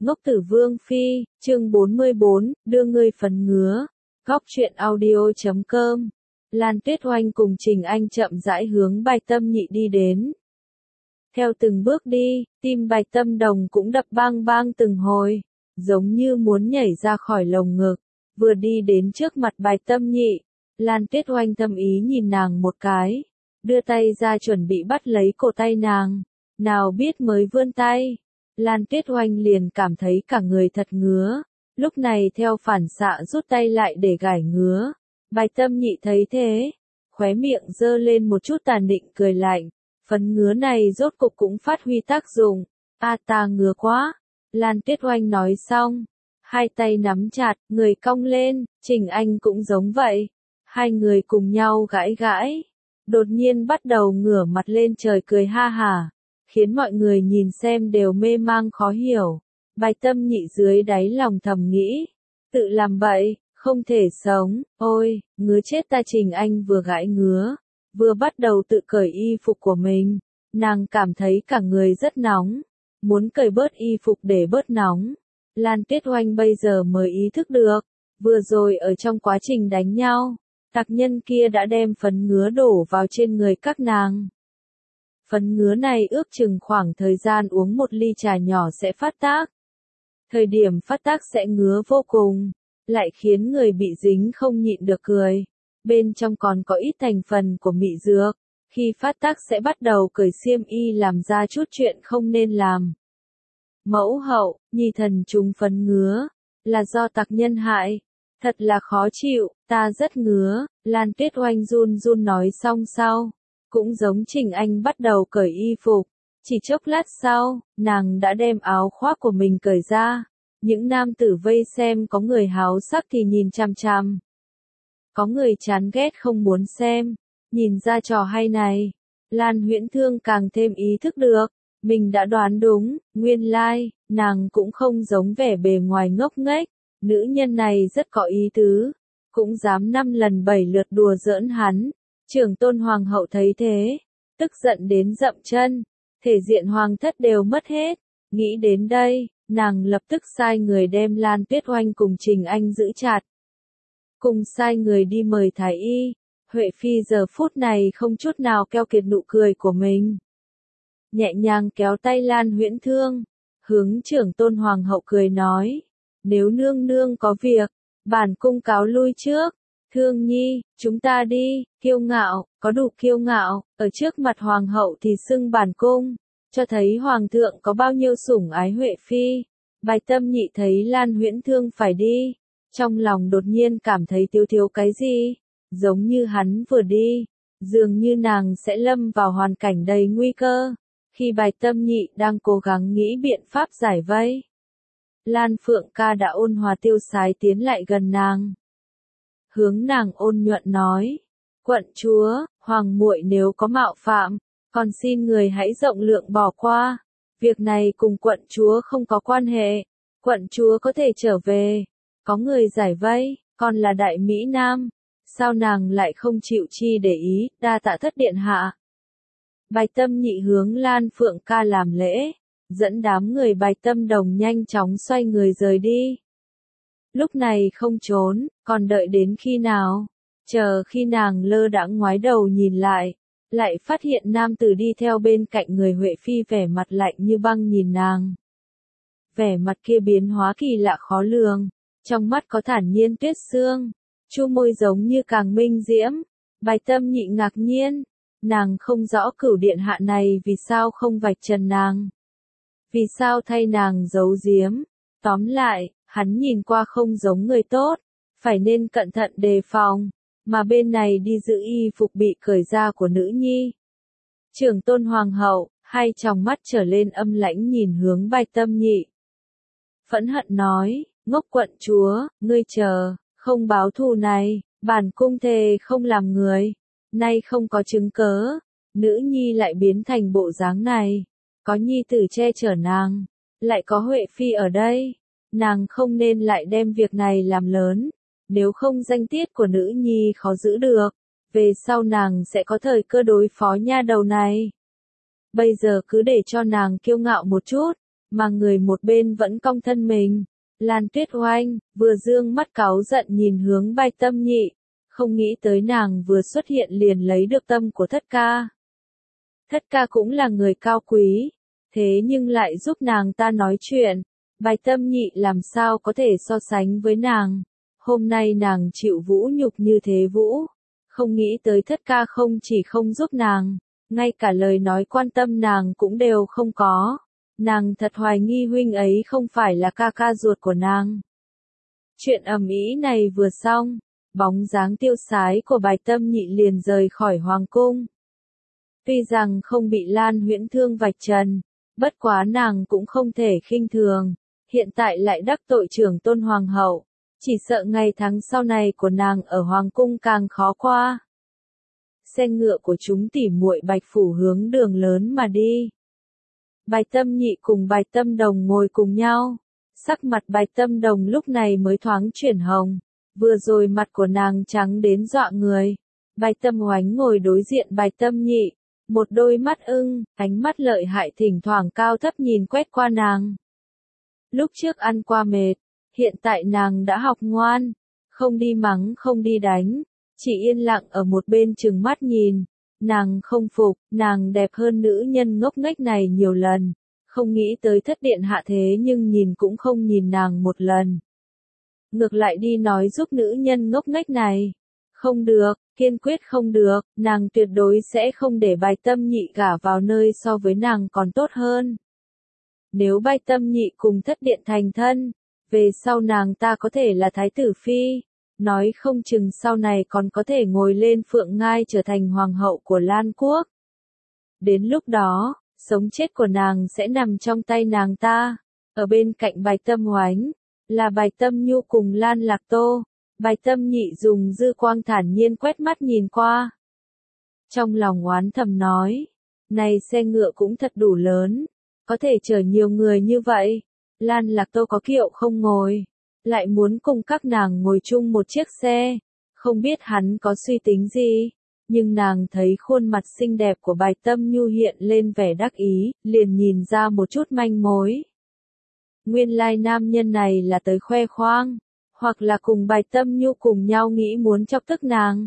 Ngốc Tử Vương Phi, chương 44, đưa ngươi phấn ngứa. Góc truyện audio.com. Lan Tuyết Oanh cùng Trình Anh chậm rãi hướng Bạch Tâm Nhị đi đến. Theo từng bước đi, tim Bạch Tâm Đồng cũng đập bang bang từng hồi, giống như muốn nhảy ra khỏi lồng ngực. Vừa đi đến trước mặt Bạch Tâm Nhị, Lan Tuyết Oanh thầm ý nhìn nàng một cái, đưa tay ra chuẩn bị bắt lấy cổ tay nàng. Nào biết mới vươn tay, Lan Tuyết Oanh liền cảm thấy cả người thật ngứa, lúc này theo phản xạ rút tay lại để gãi ngứa. Bạch Tâm Nhị thấy thế, khóe miệng giơ lên một chút tàn định cười lạnh, phấn ngứa này rốt cục cũng phát huy tác dụng. A ta ngứa quá, Lan Tuyết Oanh nói xong, hai tay nắm chặt, người cong lên, Trình Anh cũng giống vậy, hai người cùng nhau gãi gãi, đột nhiên bắt đầu ngửa mặt lên trời cười ha hả, khiến mọi người nhìn xem đều mê mang khó hiểu. Bạch Tâm Nhị dưới đáy lòng thầm nghĩ, tự làm bậy, không thể sống, ôi, ngứa chết ta. Trình Anh vừa gãi ngứa, vừa bắt đầu tự cởi y phục của mình, nàng cảm thấy cả người rất nóng, muốn cởi bớt y phục để bớt nóng. Lan Tuyết Oanh bây giờ mới ý thức được, vừa rồi ở trong quá trình đánh nhau, tặc nhân kia đã đem phấn ngứa đổ vào trên người các nàng. Phấn ngứa này ước chừng khoảng thời gian uống một ly trà nhỏ sẽ phát tác. Thời điểm phát tác sẽ ngứa vô cùng, lại khiến người bị dính không nhịn được cười. Bên trong còn có ít thành phần của mị dược, khi phát tác sẽ bắt đầu cởi xiêm y làm ra chút chuyện không nên làm. Mẫu hậu, nhi thần trúng phấn ngứa, là do tặc nhân hại, thật là khó chịu, ta rất ngứa. Lan Tuyết Oanh run run nói xong sau, cũng giống Trình Anh bắt đầu cởi y phục, chỉ chốc lát sau, nàng đã đem áo khoác của mình cởi ra. Những nam tử vây xem có người háo sắc thì nhìn chằm chằm, có người chán ghét không muốn xem. Nhìn ra trò hay này, Lan Huyễn Thương càng thêm ý thức được, mình đã đoán đúng, nguyên lai, nàng cũng không giống vẻ bề ngoài ngốc nghếch, nữ nhân này rất có ý tứ, cũng dám 5 lần 7 lượt đùa giỡn hắn. Trưởng tôn hoàng hậu thấy thế, tức giận đến dậm chân, thể diện hoàng thất đều mất hết. Nghĩ đến đây, nàng lập tức sai người đem Lan Tuyết Oanh cùng Trình Anh giữ chặt, cùng sai người đi mời thái y. Huệ Phi giờ phút này không chút nào keo kiệt nụ cười của mình, nhẹ nhàng kéo tay Lan Huyễn Thương, hướng trưởng tôn hoàng hậu cười nói, nếu nương nương có việc, bản cung cáo lui trước. Thương nhi, chúng ta đi. Kiêu ngạo, có đủ kiêu ngạo, ở trước mặt hoàng hậu thì xưng bản cung, cho thấy hoàng thượng có bao nhiêu sủng ái Huệ Phi. Bạch Tâm Nhị thấy Lan Huyễn Thương phải đi, trong lòng đột nhiên cảm thấy thiếu cái gì, giống như hắn vừa đi, dường như nàng sẽ lâm vào hoàn cảnh đầy nguy cơ. Khi Bạch Tâm Nhị đang cố gắng nghĩ biện pháp giải vây, Lan Phượng Ca đã ôn hòa tiêu sái tiến lại gần nàng, hướng nàng ôn nhuận nói, quận chúa, hoàng muội nếu có mạo phạm, còn xin người hãy rộng lượng bỏ qua, việc này cùng quận chúa không có quan hệ, quận chúa có thể trở về, có người giải vây, còn là đại Mỹ Nam, sao nàng lại không chịu chi để ý. Đa tạ thất điện hạ. Bạch Tâm Nhị hướng Lan Phượng Ca làm lễ, dẫn đám người Bạch Tâm Đồng nhanh chóng xoay người rời đi. Lúc này không trốn, còn đợi đến khi nào? Chờ khi nàng lơ đãng ngoái đầu nhìn lại phát hiện nam tử đi theo bên cạnh người Huệ Phi vẻ mặt lạnh như băng nhìn nàng. Vẻ mặt kia biến hóa kỳ lạ khó lường, trong mắt có thản nhiên tuyết sương, chu môi giống như càng minh diễm. Bạch Tâm Nhị ngạc nhiên, nàng không rõ cửu điện hạ này vì sao không vạch trần nàng, vì sao thay nàng giấu giếm. Tóm lại, hắn nhìn qua không giống người tốt, phải nên cẩn thận đề phòng, mà bên này đi giữ y phục bị cởi ra của nữ nhi. Trưởng tôn hoàng hậu, hai tròng mắt trở lên âm lãnh nhìn hướng Bạch Tâm Nhị, phẫn hận nói, ngốc quận chúa, ngươi chờ, không báo thù này, bản cung thề không làm người. Nay không có chứng cớ, nữ nhi lại biến thành bộ dáng này, có nhi tử che chở nàng, lại có Huệ Phi ở đây, nàng không nên lại đem việc này làm lớn, nếu không danh tiết của nữ nhi khó giữ được, về sau nàng sẽ có thời cơ đối phó nha đầu này. Bây giờ cứ để cho nàng kiêu ngạo một chút, mà người một bên vẫn cong thân mình. Lan Tuyết Oanh, vừa dương mắt cáu giận nhìn hướng Bạch Tâm Nhị, không nghĩ tới nàng vừa xuất hiện liền lấy được tâm của thất ca. Thất ca cũng là người cao quý, thế nhưng lại giúp nàng ta nói chuyện, Bạch Tâm Nhị làm sao có thể so sánh với nàng. Hôm nay nàng chịu vũ nhục như thế vũ, không nghĩ tới thất ca không chỉ không giúp nàng, ngay cả lời nói quan tâm nàng cũng đều không có. Nàng thật hoài nghi huynh ấy không phải là ca ca ruột của nàng. Chuyện ầm ĩ này vừa xong, bóng dáng tiêu sái của Bạch Tâm Nhị liền rời khỏi hoàng cung. Tuy rằng không bị Lan Huyễn Thương vạch trần, bất quá nàng cũng không thể khinh thường, hiện tại lại đắc tội trưởng tôn hoàng hậu, chỉ sợ ngày tháng sau này của nàng ở hoàng cung càng khó qua. Xe ngựa của chúng tỉ muội Bạch phủ hướng đường lớn mà đi. Bạch Tâm Nhị cùng Bạch Tâm Đồng ngồi cùng nhau, sắc mặt Bạch Tâm Đồng lúc này mới thoáng chuyển hồng, vừa rồi mặt của nàng trắng đến dọa người. Bạch Tâm Oánh ngồi đối diện Bạch Tâm Nhị, một đôi mắt ưng, ánh mắt lợi hại thỉnh thoảng cao thấp nhìn quét qua nàng. Lúc trước ăn qua mệt, hiện tại nàng đã học ngoan, không đi mắng không đi đánh, chỉ yên lặng ở một bên trừng mắt nhìn. Nàng không phục, nàng đẹp hơn nữ nhân ngốc nghếch này nhiều lần, không nghĩ tới thất điện hạ thế nhưng nhìn cũng không nhìn nàng một lần. Ngược lại đi nói giúp nữ nhân ngốc nghếch này. Không được, kiên quyết không được, nàng tuyệt đối sẽ không để Bạch Tâm Nhị gả vào nơi so với nàng còn tốt hơn. Nếu Bạch Tâm Nhị cùng thất điện thành thân, về sau nàng ta có thể là thái tử phi. Nói không chừng sau này còn có thể ngồi lên phượng ngai trở thành hoàng hậu của Lan Quốc. Đến lúc đó, sống chết của nàng sẽ nằm trong tay nàng ta. Ở bên cạnh Bạch Tâm Oánh, là Bạch Tâm Nhu cùng Lan Lạc Tô. Bạch Tâm Nhị dùng dư quang thản nhiên quét mắt nhìn qua. Trong lòng oán thầm nói, này xe ngựa cũng thật đủ lớn, có thể chở nhiều người như vậy. Lan Lạc Tô có kiệu không ngồi, lại muốn cùng các nàng ngồi chung một chiếc xe, không biết hắn có suy tính gì, nhưng nàng thấy khuôn mặt xinh đẹp của Bạch Tâm Nhu hiện lên vẻ đắc ý, liền nhìn ra một chút manh mối. Nguyên lai nam nhân này là tới khoe khoang, hoặc là cùng Bạch Tâm Nhu cùng nhau nghĩ muốn chọc tức nàng.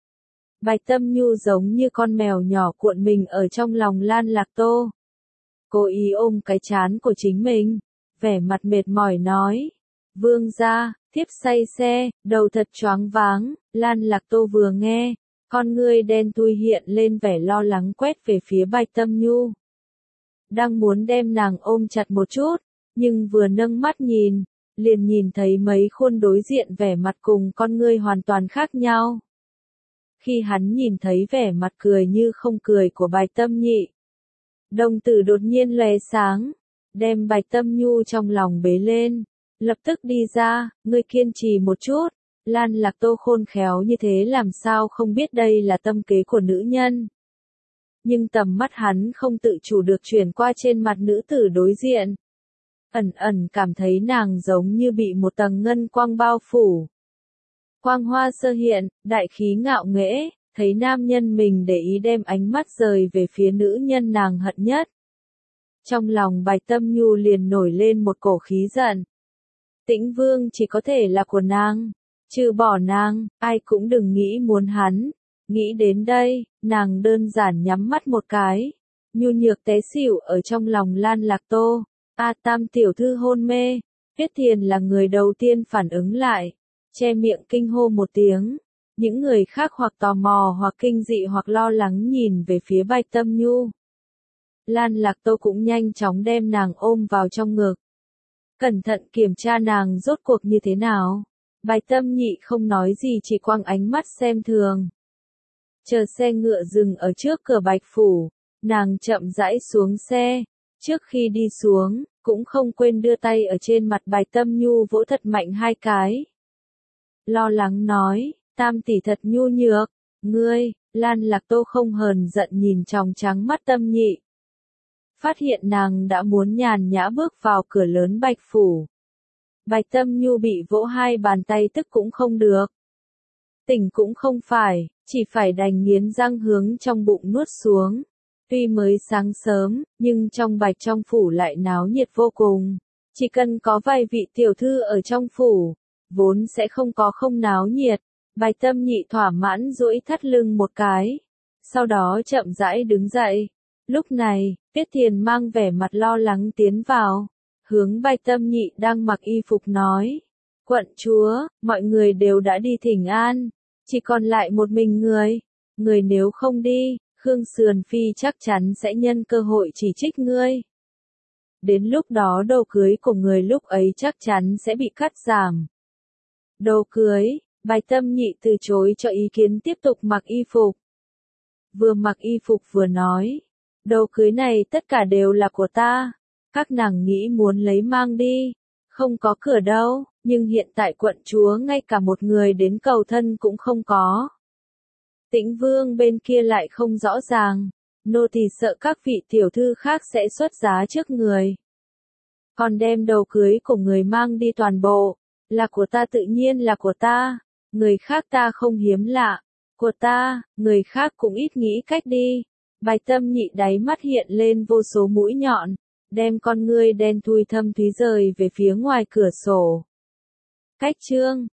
Bạch Tâm Nhu giống như con mèo nhỏ cuộn mình ở trong lòng Lan Lạc Tô. Cô ý ôm cái trán của chính mình, vẻ mặt mệt mỏi nói. Vương gia, thiếp say xe, đầu thật choáng váng. Lan Lạc Tô vừa nghe, con ngươi đen thui hiện lên vẻ lo lắng quét về phía Bạch Tâm Nhu. Đang muốn đem nàng ôm chặt một chút, nhưng vừa nâng mắt nhìn, liền nhìn thấy mấy khuôn đối diện vẻ mặt cùng con ngươi hoàn toàn khác nhau. Khi hắn nhìn thấy vẻ mặt cười như không cười của Bạch Tâm Nhị, đồng tử đột nhiên lóe sáng, đem Bạch Tâm Nhu trong lòng bế lên, lập tức đi ra, ngươi kiên trì một chút. Lan Lạc Tô khôn khéo như thế làm sao không biết đây là tâm kế của nữ nhân. Nhưng tầm mắt hắn không tự chủ được chuyển qua trên mặt nữ tử đối diện. Ẩn ẩn cảm thấy nàng giống như bị một tầng ngân quang bao phủ. Quang hoa sơ hiện, đại khí ngạo nghễ, thấy nam nhân mình để ý đem ánh mắt rời về phía nữ nhân nàng hận nhất. Trong lòng Bạch Tâm Nhu liền nổi lên một cổ khí giận. Tĩnh Vương chỉ có thể là của nàng, trừ bỏ nàng, ai cũng đừng nghĩ muốn hắn. Nghĩ đến đây, nàng đơn giản nhắm mắt một cái, nhu nhược té xỉu ở trong lòng Lan Lạc Tô. A Tam tiểu thư hôn mê, Tuyết Thiền là người đầu tiên phản ứng lại, che miệng kinh hô một tiếng. Những người khác hoặc tò mò hoặc kinh dị hoặc lo lắng nhìn về phía Bạch Tâm Nhu. Lan Lạc Tô cũng nhanh chóng đem nàng ôm vào trong ngực. Cẩn thận kiểm tra nàng rốt cuộc như thế nào. Bạch Tâm Nhị không nói gì chỉ quăng ánh mắt xem thường. Chờ xe ngựa dừng ở trước cửa Bạch phủ, nàng chậm rãi xuống xe. Trước khi đi xuống, cũng không quên đưa tay ở trên mặt Bạch Tâm Nhu vỗ thật mạnh hai cái. Lo lắng nói, Tam tỷ thật nhu nhược, ngươi. Lan Lạc Tô không hờn giận nhìn tròng trắng mắt Tâm Nhị. Phát hiện nàng đã muốn nhàn nhã bước vào cửa lớn Bạch phủ. Bạch Tâm Nhu bị vỗ hai bàn tay tức cũng không được. Tỉnh cũng không phải, chỉ phải đành nghiến răng hướng trong bụng nuốt xuống. Tuy mới sáng sớm, nhưng trong Bạch trong phủ lại náo nhiệt vô cùng. Chỉ cần có vài vị tiểu thư ở trong phủ, vốn sẽ không có không náo nhiệt. Bạch Tâm Nhị thỏa mãn duỗi thắt lưng một cái, sau đó chậm rãi đứng dậy. Lúc này, Tiết Thiền mang vẻ mặt lo lắng tiến vào, hướng Bạch Tâm Nhị đang mặc y phục nói: "Quận chúa, mọi người đều đã đi thỉnh an, chỉ còn lại một mình người. Người nếu không đi, Khương Sườn Phi chắc chắn sẽ nhân cơ hội chỉ trích ngươi. Đến lúc đó đồ cưới của người lúc ấy chắc chắn sẽ bị cắt giảm." Đồ cưới, Bạch Tâm Nhị từ chối cho ý kiến tiếp tục mặc y phục. Vừa mặc y phục vừa nói: "Đồ cưới này tất cả đều là của ta, các nàng nghĩ muốn lấy mang đi, không có cửa đâu, nhưng hiện tại quận chúa ngay cả một người đến cầu thân cũng không có. Tĩnh Vương bên kia lại không rõ ràng, nô tỳ sợ các vị tiểu thư khác sẽ xuất giá trước người. Còn đem đồ cưới của người mang đi toàn bộ, là của ta tự nhiên là của ta, người khác ta không hiếm lạ, của ta, người khác cũng ít nghĩ cách đi." Bạch Tâm Nhị đáy mắt hiện lên vô số mũi nhọn, đem con ngươi đen thui thâm thúy rời về phía ngoài cửa sổ. Cách chương